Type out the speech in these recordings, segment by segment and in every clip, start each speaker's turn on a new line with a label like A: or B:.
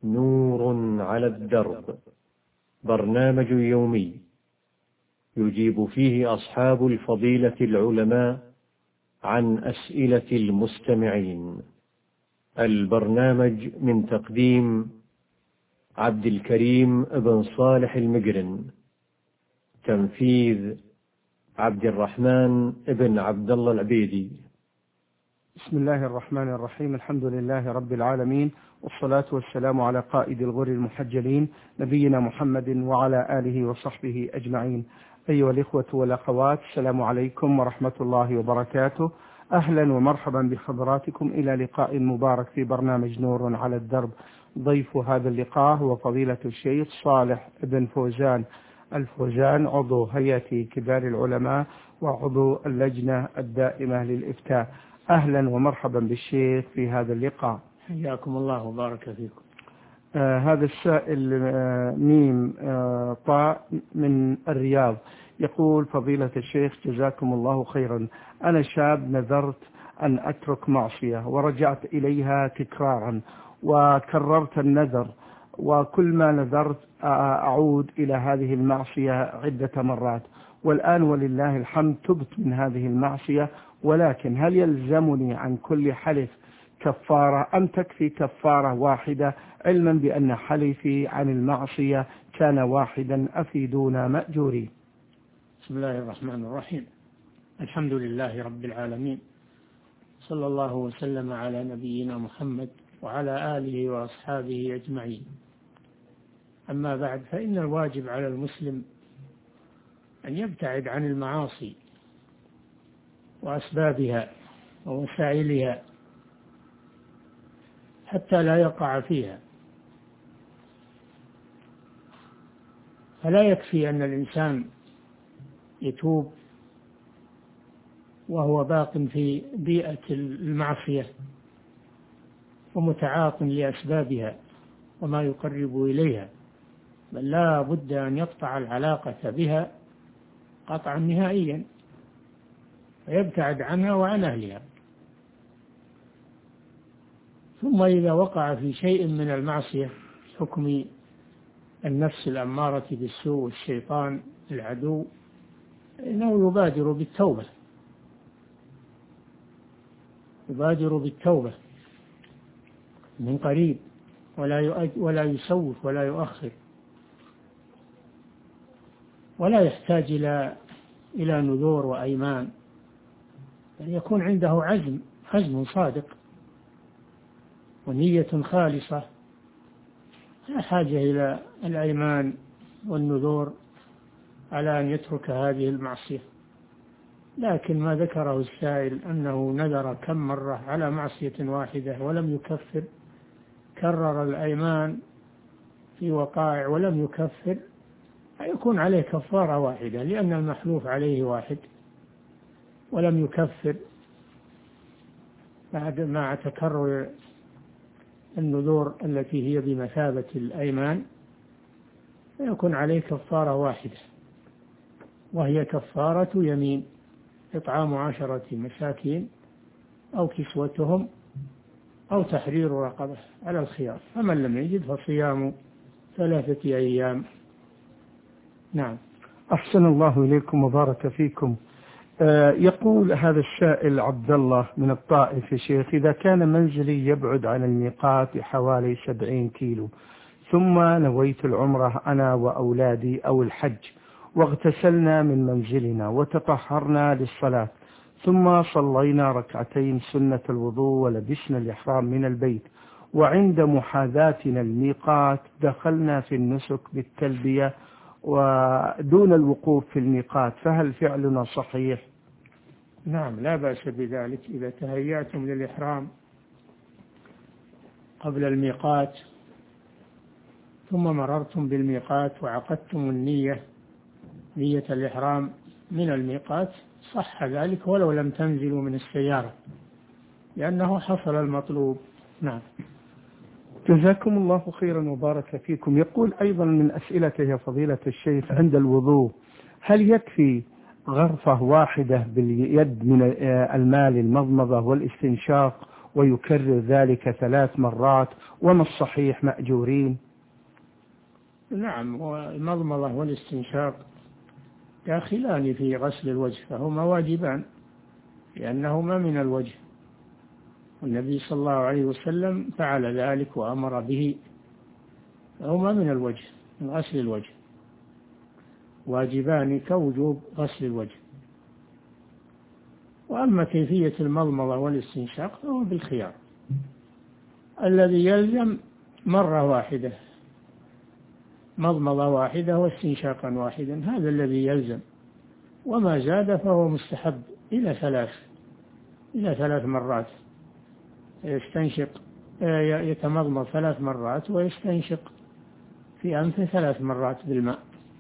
A: نور على الدرب، برنامج يومي يجيب فيه أصحاب الفضيلة العلماء عن أسئلة المستمعين. البرنامج من تقديم عبد الكريم بن صالح المقرن، تنفيذ عبد الرحمن بن عبد الله العبيدي.
B: بسم الله الرحمن الرحيم. الحمد لله رب العالمين، والصلاة والسلام على قائد الغر المحجلين نبينا محمد وعلى آله وصحبه أجمعين. أيها الإخوة والأخوات، السلام عليكم ورحمة الله وبركاته. أهلا ومرحبا بحضراتكم إلى لقاء مبارك في برنامج نور على الدرب. ضيف هذا اللقاء هو فضيلة الشيخ صالح بن فوزان الفوزان، عضو هيئة كبار العلماء وعضو اللجنة الدائمة للإفتاء. أهلا ومرحبا بالشيخ في هذا اللقاء.
C: حياكم الله وبارك فيكم.
B: هذا السائل ميم طاء من الرياض، يقول: فضيلة الشيخ جزاكم الله خيرا، أنا شاب نذرت أن أترك معصية ورجعت إليها تكرارا وكررت النذر، وكل ما نذرت أعود إلى هذه المعصية عدة مرات، والآن ولله الحمد تبت من هذه المعصية، ولكن هل يلزمني عن كل حلف كفارة أم تكفي كفارة واحدة، علما بأن حلفي عن المعصية كان واحدا؟ أفيدونا مأجورين.
C: بسم الله الرحمن الرحيم. الحمد لله رب العالمين، صلى الله وسلم على نبينا محمد وعلى آله وأصحابه أجمعين. أما بعد، فإن الواجب على المسلم أن يبتعد عن المعاصي وأسبابها ووسائلها حتى لا يقع فيها. فلا يكفي أن الإنسان يتوب وهو باق في بيئة المعصية ومتعاط لأسبابها وما يقرب إليها، بل لا بد أن يقطع العلاقة بها قطعا نهائيا ويبتعد عنها وعن أهلها. ثم إذا وقع في شيء من المعصية حكم النفس الأمارة بالسوء والشيطان العدو، إنه يبادر بالتوبة من قريب، ولا يسوف ولا يؤخر، ولا يحتاج إلى نذور وأيمان، بل يكون عنده عزم صادق ونية خالصة، لا حاجة إلى الأيمان والنذور على أن يترك هذه المعصية. لكن ما ذكره السائل أنه نذر كم مرة على معصية واحدة ولم يكفر، كرر الأيمان في وقائع ولم يكفر، يكون عليه كفارة واحدة، لأن المحلوف عليه واحد ولم يكفر بعد مع تكرر النذور التي هي بمثابة الأيمان، يكون عليه كفارة واحدة، وهي كفارة يمين: إطعام 10 مساكين أو كسوتهم أو تحرير رقبة على الخيار، فمن لم يجد فصيام 3 أيام. نعم.
B: أحسن الله إليكم وبارك فيكم. يقول هذا السائل عبد الله من الطائف: يا شيخ، إذا كان منزلي يبعد عن الميقات حوالي 70 كيلو، ثم نويت العمرة أنا وأولادي أو الحج، واغتسلنا من منزلنا وتطهرنا للصلاة، ثم صلينا ركعتين سنة الوضوء ولبسنا الإحرام من البيت، وعند محاذاتنا الميقات دخلنا في النسك بالتلبية ودون الوقوف في الميقات، فهل فعلنا صحيح؟
C: نعم، لا بأس بذلك. إذا تهيأتم للإحرام قبل الميقات ثم مررتم بالميقات وعقدتم نية الإحرام من الميقات، صح ذلك ولو لم تنزلوا من السيارة، لأنه حصل المطلوب. نعم.
B: جزاكم الله خيرا وبارك فيكم. يقول أيضا من أسئلته يا فضيلة الشيخ: عند الوضوء هل يكفي غرفة واحدة باليد من الماء للمضمضة والاستنشاق، ويكرر ذلك 3 مرات، وما الصحيح مأجورين؟
C: نعم، والمضمضة والاستنشاق داخلان في غسل الوجه، فهما واجبان لأنهما من الوجه، والنبي صلى الله عليه وسلم فعل ذلك وأمر به، فهما من الوجه، من غسل الوجه، واجبان كوجوب غسل الوجه. وأما كيفية المضمضة والاستنشاق فهو بالخيار، الذي يلزم مرة واحدة، مضمضة واحدة واستنشاقا واحدا، هذا الذي يلزم، وما زاد فهو مستحب إلى 3 مرات، يستنشق يتمضمض 3 مرات ويستنشق في أنفه 3 مرات بالماء.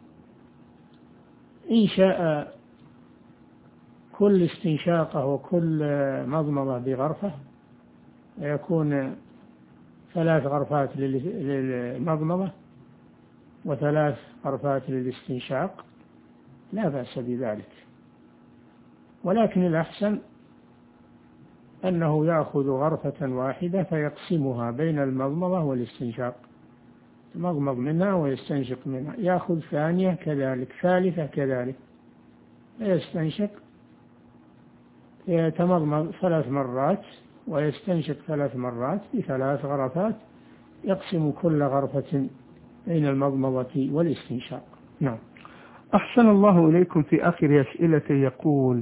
C: إن شاء كل استنشاقه وكل مضمضة بغرفة يكون 3 غرفات للمضمضة و3 غرفات للاستنشاق، لا بأس بذلك، ولكن الأحسن أنه يأخذ غرفة واحدة فيقسمها بين المضمضة والاستنشاق، يمضمض منها ويستنشق منها، يأخذ ثانية كذلك، ثالثة كذلك، يستنشق، يتمضمض 3 مرات ويستنشق 3 مرات ب3 غرفات، يقسم كل غرفة بين المضمضة والاستنشاق. نعم.
B: أحسن الله إليكم. في آخر أسئلته يقول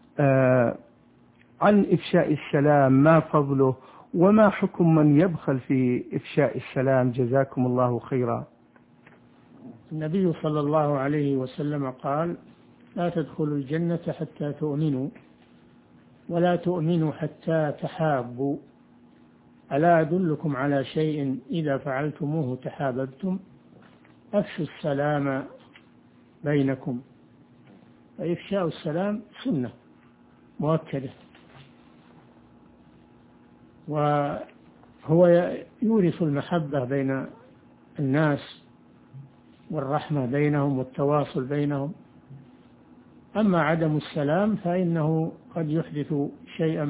B: عن إفشاء السلام، ما فضله وما حكم من يبخل في إفشاء السلام؟ جزاكم الله خيرا.
C: النبي صلى الله عليه وسلم قال: لا تدخلوا الجنة حتى تؤمنوا، ولا تؤمنوا حتى تحابوا، ألا أدلكم على شيء إذا فعلتموه تحاببتم؟ أفشوا السلام بينكم. فإفشاء السلام سنة مؤكدة، وهو يورث المحبة بين الناس والرحمة بينهم والتواصل بينهم. أما عدم السلام فإنه قد يحدث شيئا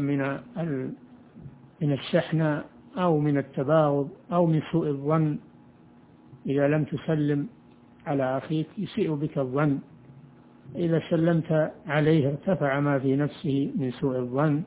C: من الشحنة أو من التباغض أو من سوء الظن، إذا لم تسلم على أخيك يسيء بك الظن، إذا سلمت عليه ارتفع ما في نفسه من سوء الظن.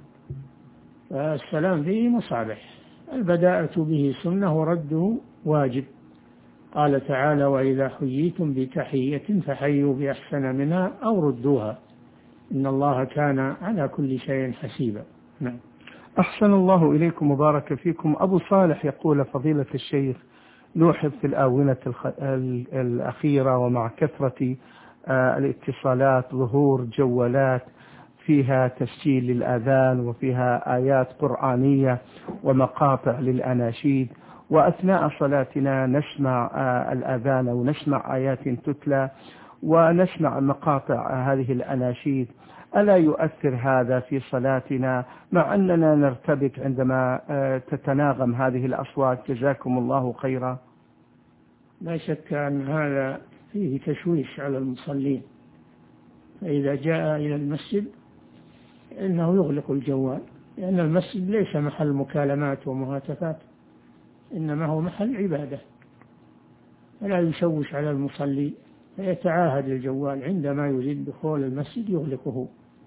C: فالسلام فيه مصالح، البداءة به سنة ورده واجب. قال تعالى: وإذا حييتم بتحية فحيوا بأحسن منها أو ردوها إن الله كان على كل شيء حسيبا. نعم.
B: أحسن الله إليكم وبارك فيكم. أبو صالح يقول: فضيلة الشيخ، نوحظ في الآونة الأخيرة ومع كثرة الاتصالات ظهور جوالات فيها تسجيل للآذان وفيها آيات قرآنية ومقاطع للأناشيد، وأثناء صلاتنا نسمع الآذان ونسمع آيات تتلى ونسمع مقاطع هذه الأناشيد، ألا يؤثر هذا في صلاتنا مع أننا نرتبك عندما تتناغم هذه الأصوات؟ جزاكم الله خيرا.
C: لا شك أن هذا فيه تشويش على المصلين، فإذا جاء إلى المسجد إنه يغلق الجوال، لأن المسجد ليس محل مكالمات ومهاتفات، إنما هو محل عبادة، فلا يشوش على المصلي، فيتعاهد الجوال عندما يريد دخول المسجد يغلقه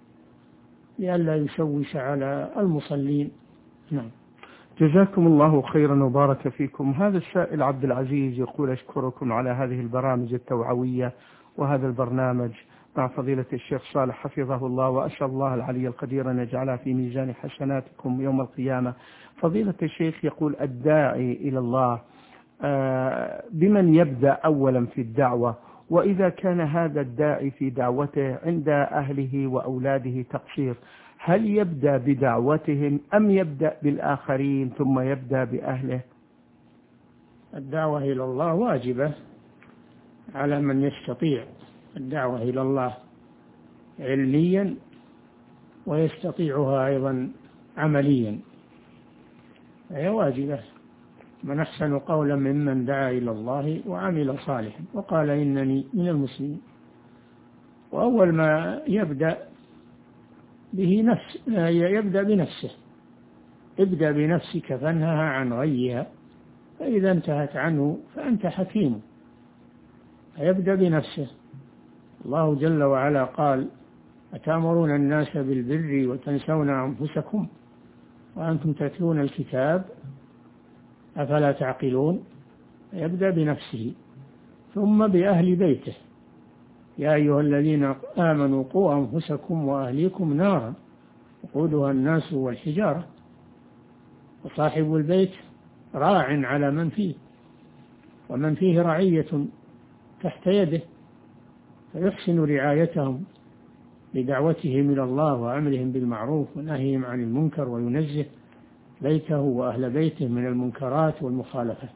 C: لئلا يشوش على المصلين. نعم.
B: جزاكم الله خيرا وبارك فيكم. هذا السائل عبد العزيز يقول: أشكركم على هذه البرامج التوعوية وهذا البرنامج مع فضيلة الشيخ صالح حفظه الله، وأسأل الله العلي القدير أن يجعلها في ميزان حسناتكم يوم القيامة. فضيلة الشيخ يقول: الداعي إلى الله بمن يبدأ أولا في الدعوة؟ وإذا كان هذا الداعي في دعوته عند أهله وأولاده تقصير، هل يبدأ بدعوتهم أم يبدأ بالآخرين ثم يبدأ بأهله؟
C: الدعوة إلى الله واجبة على من يستطيع الدعوة إلى الله علميا، ويستطيعها أيضا عمليا، هي واجبة. من أحسن قولا ممن دعا إلى الله وعمل صالحا وقال إنني من المسلمين. وأول ما يبدأ به يبدأ بنفسه، ابدأ بنفسك فانهها عن غيها، فإذا انتهت عنه فأنت حكيم. فيبدأ بنفسه. الله جل وعلا قال: أتأمرون الناس بالبر وتنسون أنفسكم وأنتم تتلون الكتاب أفلا تعقلون. يبدأ بنفسه ثم بأهل بيته: يا أيها الذين آمنوا قوا أنفسكم وأهليكم نارا وقودها الناس والحجارة. وصاحب البيت راع على من فيه، ومن فيه رعية تحت يده، فيحسن رعايتهم بدعوتهم إلى الله وأمرهم بالمعروف ونهيهم عن المنكر، وينزه بيته وأهل بيته من المنكرات والمخالفات،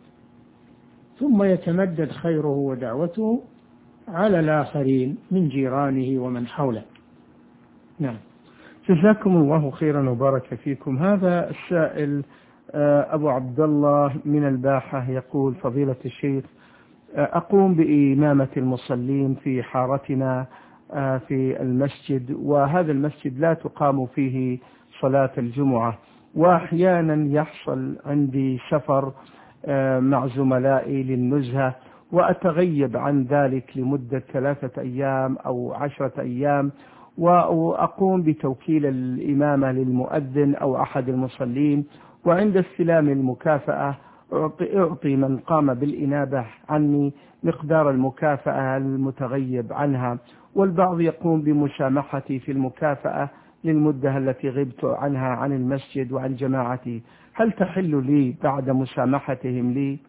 C: ثم يتمدد خيره ودعوته على الآخرين من جيرانه ومن حوله. نعم.
B: جزاكم الله خيرا وبارك فيكم. هذا السائل أبو عبد الله من الباحة يقول: فضيلة الشيخ، أقوم بإمامة المصلين في حارتنا في المسجد، وهذا المسجد لا تقام فيه صلاة الجمعة، وأحيانا يحصل عندي سفر مع زملائي للنزهة، وأتغيب عن ذلك لمدة 3 أيام أو 10 أيام، وأقوم بتوكيل الإمامة للمؤذن أو أحد المصلين، وعند استلام المكافأة أعطي من قام بالإنابة عني مقدار المكافأة المتغيب عنها، والبعض يقوم بمسامحتي في المكافأة للمدة التي غبت عنها عن المسجد وعن جماعتي. هل تحل لي بعد مسامحتهم لي؟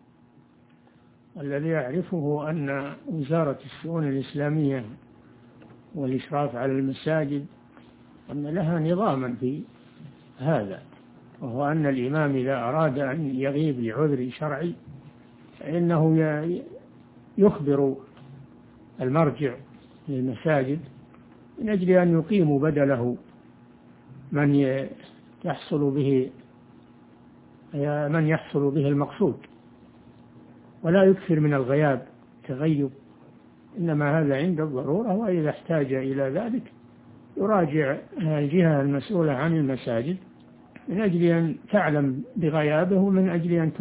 C: الذي أعرفه أن وزارة الشؤون الإسلامية والإشراف على المساجد أن لها نظاما في هذا، وهو أن الإمام إذا أراد أن يغيب لعذر شرعي فإنه يخبر المرجع للمساجد من أجل أن يقيموا بدله من يحصل به المقصود، ولا يكثر من الغياب تغيب، إنما هذا عند الضرورة، وإذا احتاج إلى ذلك يراجع الجهة المسؤولة عن المساجد من أجل أن تعلم بغيابه، من أجل أن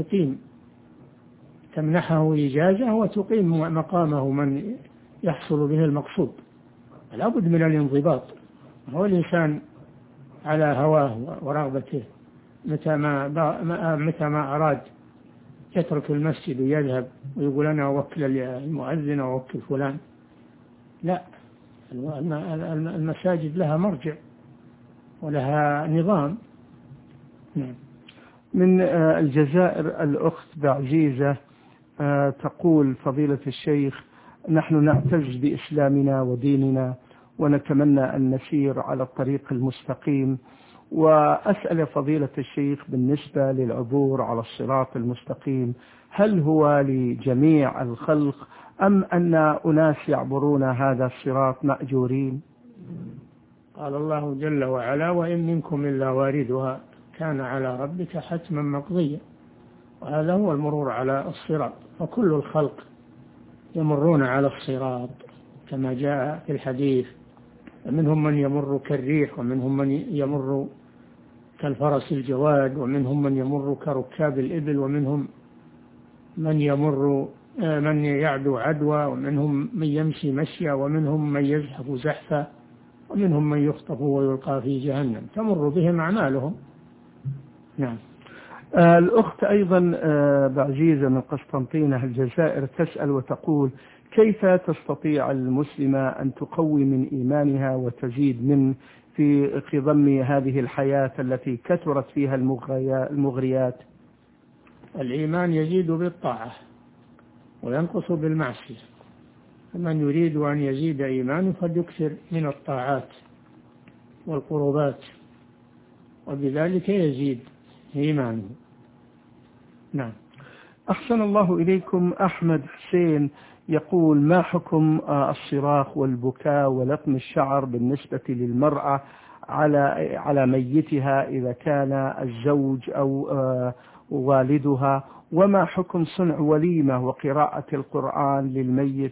C: تمنحه إجازة وتقيم مقامه من يحصل به المقصود. لا بد من الانضباط. هو الإنسان على هواه ورغبته، متى ما أراد يترك المسجد ويذهب ويقول أنا أوكل المؤذن أو أوكل فلان. لا، المساجد لها مرجع ولها نظام. نعم.
B: من الجزائر الأخت بعزيزة تقول: فضيلة الشيخ، نحن نعتز بإسلامنا وديننا ونتمنى أن نسير على الطريق المستقيم، وأسأل فضيلة الشيخ بالنسبة للعبور على الصراط المستقيم، هل هو لجميع الخلق أم أن أناس يعبرون هذا الصراط مأجورين؟
C: قال الله جل وعلا: وإن منكم إلا واردها كان على ربك حتما مقضيا. وهذا هو المرور على الصراط، فكل الخلق يمرون على الصراط كما جاء في الحديث، ومنهم من يمر كالريح، ومنهم من يمر كالفرس الجواد، ومنهم من يمر كركاب الإبل، ومنهم من يعدو عدوى، ومنهم من يمشي مشيا، ومنهم من يزحف زحفا، ومنهم من يخطف ويلقى في جهنم، تمر بهم أعمالهم. نعم.
B: الأخت أيضا بعزيزة من قسطنطينة الجزائر تسأل وتقول: كيف تستطيع المسلمة أن تقوي من إيمانها وتزيد من في خضم هذه الحياة التي كثرت فيها المغريات؟
C: الإيمان يزيد بالطاعة وينقص بالمعصية، فمن يريد أن يزيد إيمانه فليكثر من الطاعات والقربات، وبذلك يزيد إيمانه. نعم.
B: أحسن الله إليكم. أحمد حسين يقول: ما حكم الصراخ والبكاء ولطم الشعر بالنسبة للمرأة على ميتها إذا كان الزوج أو والدها، وما حكم صنع وليمة وقراءة القرآن للميت؟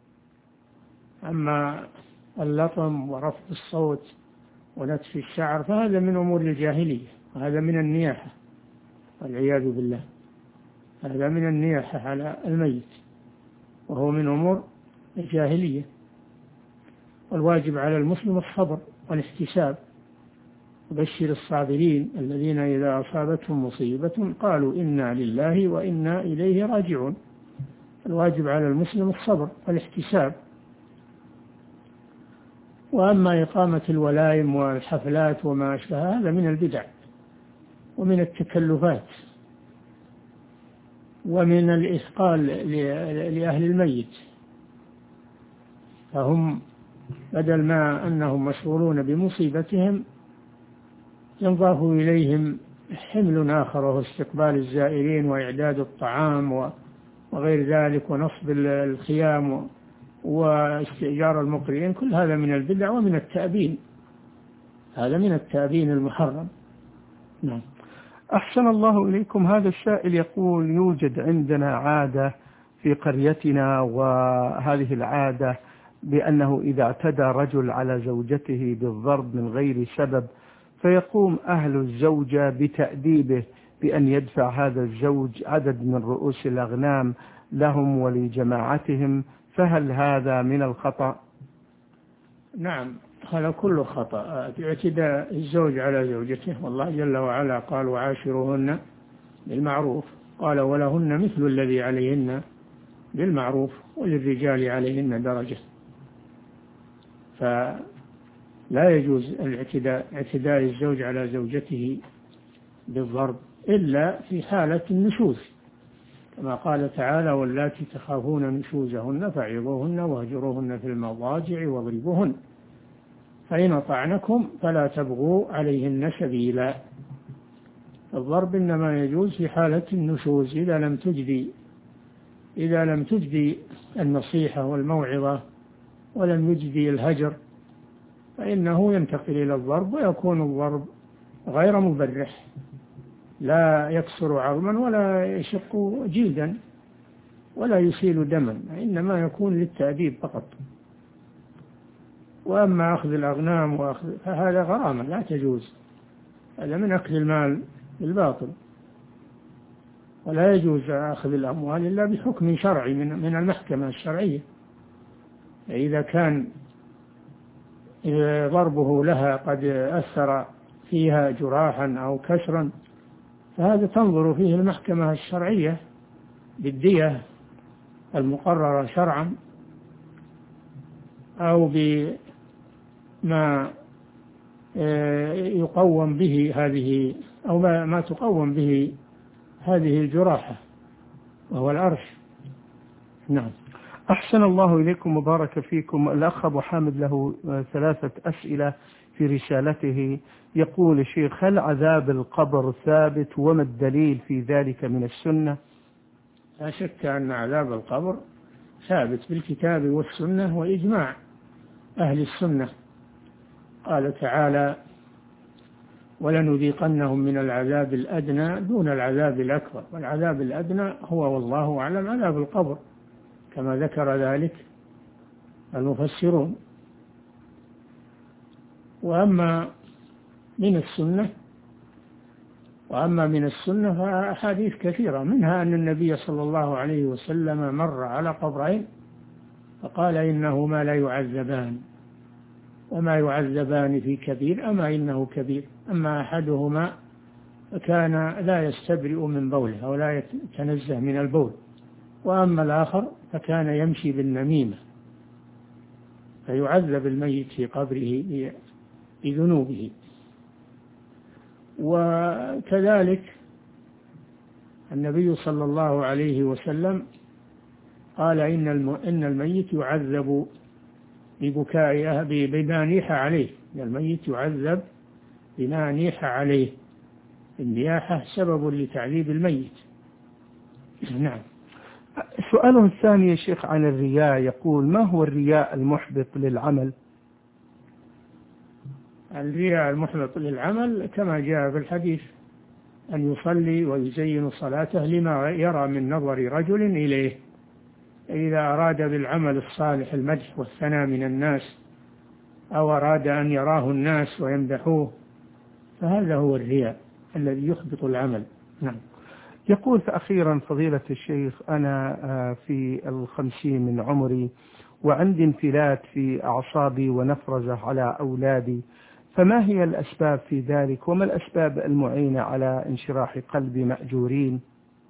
C: أما اللطم ورفع الصوت ونتف الشعر فهذا من أمور الجاهلية، هذا من النياحة والعياذ بالله، هذا من النياحة على الميت، وهو من أمور الجاهلية. والواجب على المسلم الصبر والاحتساب. وبشر الصابرين الذين إذا أصابتهم مصيبة قالوا إنا لله وإنا إليه راجعون. الواجب على المسلم الصبر والاحتساب. وأما إقامة الولائم والحفلات وما أشبه هذا من البدع ومن التكلفات ومن الإثقال لأهل الميت، فهم بدل ما أنهم مشغولون بمصيبتهم ينضاف إليهم حمل آخر، وهو استقبال الزائرين وإعداد الطعام وغير ذلك، ونصب الخيام واستئجار المقرئين. كل هذا من البدع ومن التأبين، هذا من التأبين المحرم. نعم.
B: أحسن الله إليكم. هذا السائل يقول: يوجد عندنا عادة في قريتنا، وهذه العادة بأنه إذا اعتدى رجل على زوجته بالضرب من غير سبب فيقوم أهل الزوجة بتأديبه بأن يدفع هذا الزوج عدد من رؤوس الأغنام لهم ولجماعتهم، فهل هذا من الخطأ؟
C: نعم، هذا كله خطأ، اعتداء الزوج على زوجته. والله جل وعلا قال: وعاشروهن بالمعروف، قال: ولهن مثل الذي عليهن بالمعروف وللرجال عليهن درجة. فلا يجوز اعتداء الزوج على زوجته بالضرب إلا في حالة النشوز، كما قال تعالى: واللاتي تخافون نشوزهن فعظوهن واهجروهن في المضاجع واضربوهن فإن أطعنكم فلا تبغوا عليهن سبيلا. الضرب إنما يجوز في حالة النشوز، إذا لم تجدي النصيحة والموعظة ولم يجدي الهجر فإنه ينتقل إلى الضرب، ويكون الضرب غير مبرح، لا يكسر عظما ولا يشق جلدا ولا يسيل دما، إنما يكون للتأديب فقط. وأما أخذ الأغنام فهذا غرامة لا تجوز، هذا من أكل المال بالباطل، ولا يجوز أخذ الأموال إلا بحكم شرعي من المحكمة الشرعية. إذا كان ضربه لها قد أثر فيها جراحا أو كسرا فهذا تنظر فيه المحكمة الشرعية بالدية المقررة شرعا، أو بما يقوم به هذه، أو ما تقوم به هذه الجراحة، وهو الأرش. نعم.
B: أحسن الله إليكم وبارك فيكم. الأخ أبو حامد له 3 أسئلة في رسالته. يقول: شيخ، هل عذاب القبر ثابت، وما الدليل في ذلك من السنة؟
C: لا شك أن عذاب القبر ثابت بالكتاب والسنة وإجماع أهل السنة. قال تعالى: ولنذيقنهم من العذاب الأدنى دون العذاب الأكبر، والعذاب الأدنى هو والله أعلم عذاب القبر، كما ذكر ذلك المفسرون. وأما من السنة فأحاديث كثيرة، منها أن النبي صلى الله عليه وسلم مر على قبرين فقال: إنهما لا يعذبان، وما يعذبان في كبير، أما إنه كبير، أما أحدهما فكان لا يستبرئ من بوله أو لا يتنزه من البول، وأما الآخر فكان يمشي بالنميمة، فيعذب الميت في قبره بذنوبه. وكذلك النبي صلى الله عليه وسلم قال: إن الميت يعذب ببكائه بما نيح عليه، الميت يعذب بما نيح عليه، النياحة سبب لتعذيب الميت. نعم.
B: سؤاله الثاني يا شيخ عن الرياء، يقول: ما هو الرياء المحبط للعمل؟
C: الرياء المحبط للعمل كما جاء في الحديث: أن يصلي ويزين صلاته لما يرى من نظر رجل إليه. إذا أراد بالعمل الصالح المدح والثناء من الناس، أو أراد أن يراه الناس ويمدحوه، فهذا هو الرياء. الذي يحبط العمل. نعم.
B: يقول أخيرا فضيلة الشيخ، أنا في 50 من عمري وعندي انفلات في أعصابي ونفرزة على أولادي، فما هي الأسباب في ذلك، وما الأسباب المعينة على انشراح قلب مأجورين؟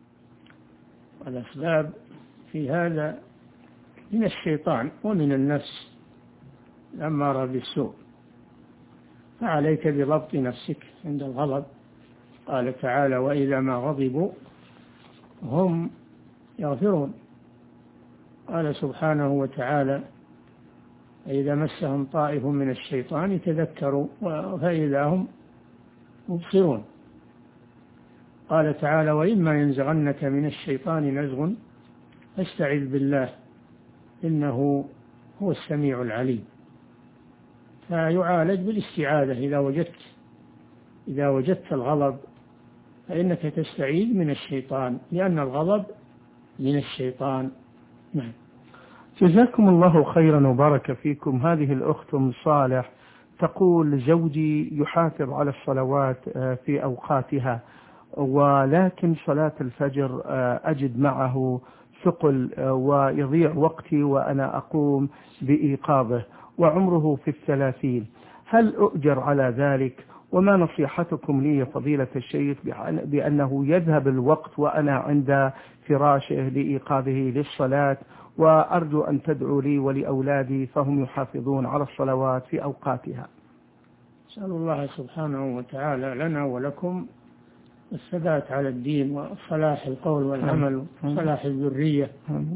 C: الأسباب في هذا من الشيطان ومن النفس الأمارة بالسوء، فعليك بضبط نفسك عند الغضب. قال تعالى: وإذا ما غضبوا هم يغفرون. قال سبحانه وتعالى: فإذا مسهم طائف من الشيطان تذكروا فإذا هم مبصرون. قال تعالى: وإما ينزغنك من الشيطان نزغ فاستعذ بالله إنه هو السميع العليم. فيعالج بالاستعاذة. إذا وجدت الغضب فإنك تستعيذ من الشيطان، لأن الغضب من الشيطان. نعم.
B: جزاكم الله خيرا وبارك فيكم. هذه الأخت أم صالح تقول: زوجي يحافظ على الصلوات في أوقاتها، ولكن صلاة الفجر أجد معه ثقل ويضيع وقتي وأنا أقوم بإيقاظه، وعمره في 30. هل أؤجر على ذلك؟ وما نصيحتكم لي فضيلة الشيخ بأنه يذهب الوقت وأنا عند فراشه لإيقاظه للصلاة، وأرجو أن تدعوا لي ولأولادي فهم يحافظون على الصلوات في أوقاتها.
C: أسأل الله سبحانه وتعالى لنا ولكم الثبات على الدين وصلاح القول والعمل وصلاح الذرية.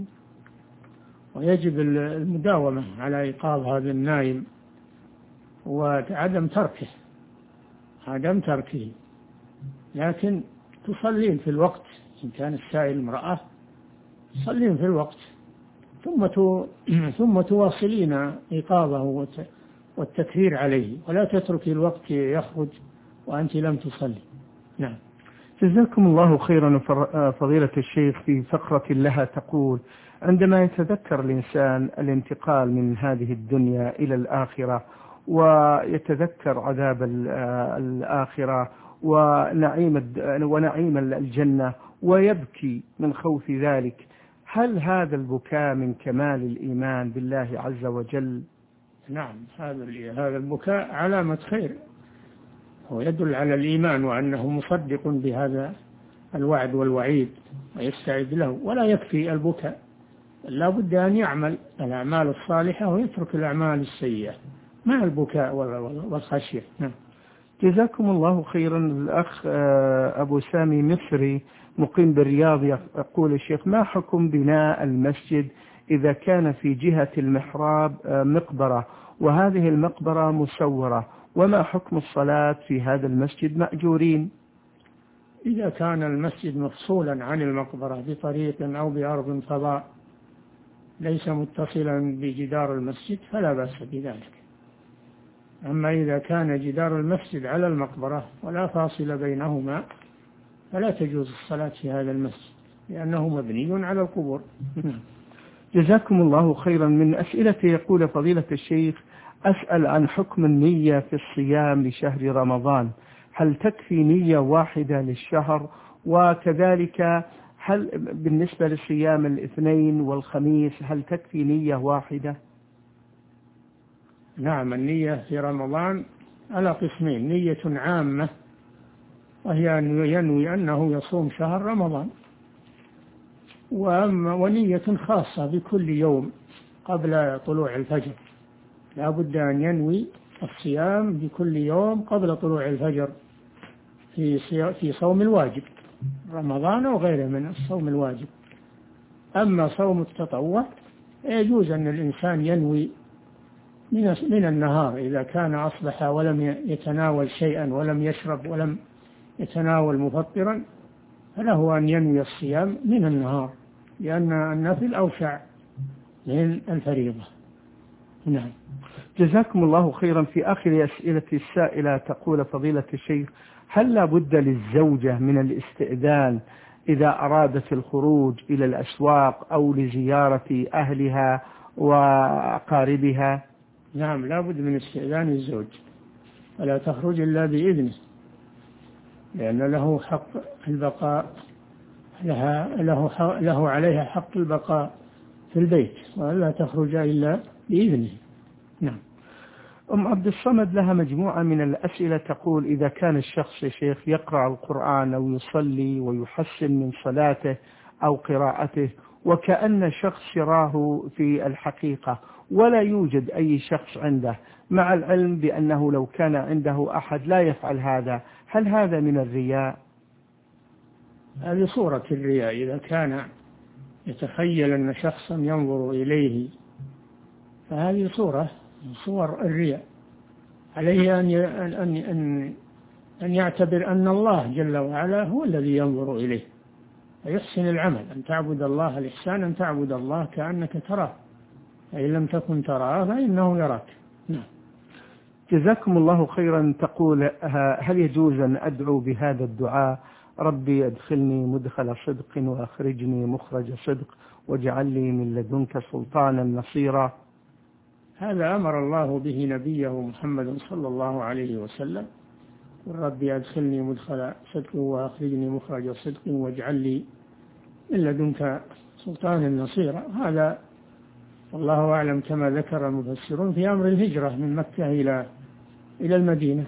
C: ويجب المداومة على إيقاظ هذا النائم وعدم تركه، لكن تصلين في الوقت. إن كان السائل امرأة تصلين في الوقت، ثم تواصلين إيقاظه والتكثير عليه، ولا تتركي الوقت يخرج وأنت لم تصلي. نعم.
B: جزاكم الله خيرا. فضيلة الشيخ في فقرة لها تقول: عندما يتذكر الإنسان الانتقال من هذه الدنيا إلى الآخرة، ويتذكر عذاب الآخرة ونعيم الجنة ويبكي من خوف ذلك، هل هذا البكاء من كمال الإيمان بالله عز وجل؟
C: نعم، هذا البكاء علامة خير، ويدل على الإيمان وأنه مصدق بهذا الوعد والوعيد ويستعد له. ولا يكفي البكاء، لا بد أن يعمل الأعمال الصالحة ويترك الأعمال السيئة مع البكاء والخشية.
B: جزاكم الله خيرا. الأخ أبو سامي مصري مقيم بالرياض يقول: الشيخ، ما حكم بناء المسجد إذا كان في جهة المحراب مقبرة وهذه المقبرة مسورة، وما حكم الصلاة في هذا المسجد مأجورين؟
C: إذا كان المسجد مفصولا عن المقبرة بطريق أو بأرض فضاء ليس متصلا بجدار المسجد فلا بأس بذلك. أما إذا كان جدار المسجد على المقبرة ولا فاصل بينهما فلا تجوز الصلاة في هذا المسجد لأنه مبني على القبور.
B: جزاكم الله خيرا. من أسئلة يقول: فضيلة الشيخ، أسأل عن حكم النية في الصيام لشهر رمضان، هل تكفي نية واحدة للشهر؟ وكذلك هل بالنسبة لصيام الاثنين والخميس هل تكفي نية واحدة؟
C: نعم، النية في رمضان على قسمين: نية عامة وهي أن ينوي أنه يصوم شهر رمضان، ونية خاصة بكل يوم قبل طلوع الفجر، لا بد أن ينوي الصيام بكل يوم قبل طلوع الفجر في صوم الواجب رمضان أو غيره من الصوم الواجب. أما صوم التطوع يجوز أن الإنسان ينوي من النهار، إذا كان أصبح ولم يتناول شيئا ولم يشرب ولم يتناول مفطرا فله أن ينوي الصيام من النهار، لأن النفل أوسع من الفريضة. نعم.
B: جزاكم الله خيرا. في آخر أسئلة السائلة تقول: فضيلة الشيخ، هل لا بد للزوجة من الاستئذان إذا أرادت الخروج إلى الأسواق أو لزيارة أهلها وأقاربها؟
C: نعم، لا بد من استئذان الزوج، ولا تخرج إلا بإذنه. لأن له حق البقاء، له عليها حق البقاء في البيت ولا تخرج إلا بإذنه. نعم.
B: أم عبد الصمد لها مجموعة من الأسئلة تقول: إذا كان الشخص يا شيخ يقرأ القرآن أو يصلي ويحسن من صلاته أو قراءته وكأن شخص يراه في الحقيقة ولا يوجد أي شخص عنده، مع العلم بأنه لو كان عنده أحد لا يفعل هذا، هل هذا من الرياء؟
C: هذه صورة الرياء. إذا كان يتخيل أن شخصا ينظر إليه فهذه صور الرياء. عليه أن يعتبر أن الله جل وعلا هو الذي ينظر إليه ويحسن العمل. أن تعبد الله، الإحسان أن تعبد الله كأنك تراه، فإن لم تكن تراه فإنه يراك. نعم.
B: جزاكم الله خيرا. تقول: هل يجوز أن أدعو بهذا الدعاء: ربي أدخلني مدخل صدق وأخرجني مخرج صدق واجعل لي من لدنك سلطانا نصيرا؟
C: هذا أمر الله به نبيه محمد صلى الله عليه وسلم: ربي أدخلني مدخل صدق وأخرجني مخرج صدق واجعل لي من لدنك سلطانا نصيرا. هذا والله أعلم كما ذكر المفسرون في أمر الهجرة من مكة إلى المدينة.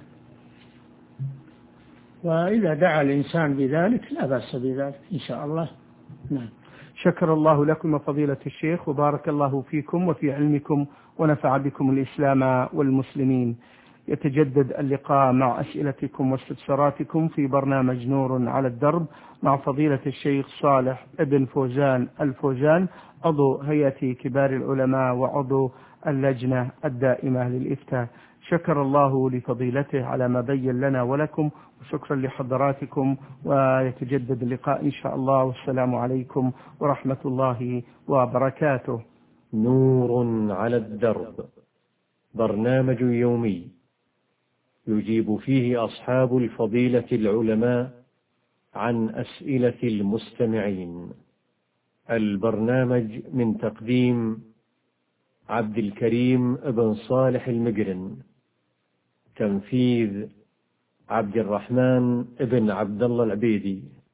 C: وإذا دعا الإنسان بذلك لا بأس بذلك إن شاء الله. نعم.
B: شكر الله لكم فضيلة الشيخ وبارك الله فيكم وفي علمكم ونفع بكم الإسلام والمسلمين. يتجدد اللقاء مع أسئلتكم واستفساراتكم في برنامج نور على الدرب مع فضيلة الشيخ صالح ابن فوزان الفوزان، عضو هيئة كبار العلماء وعضو اللجنة الدائمة للإفتاء. شكر الله لفضيلته على ما بين لنا ولكم، وشكرا لحضراتكم، ويتجدد اللقاء إن شاء الله، والسلام عليكم ورحمة الله وبركاته.
A: نور على الدرب، برنامج يومي يجيب فيه أصحاب الفضيلة العلماء عن أسئلة المستمعين. البرنامج من تقديم عبد الكريم بن صالح المقرن، تنفيذ عبد الرحمن بن عبد الله العبيدي.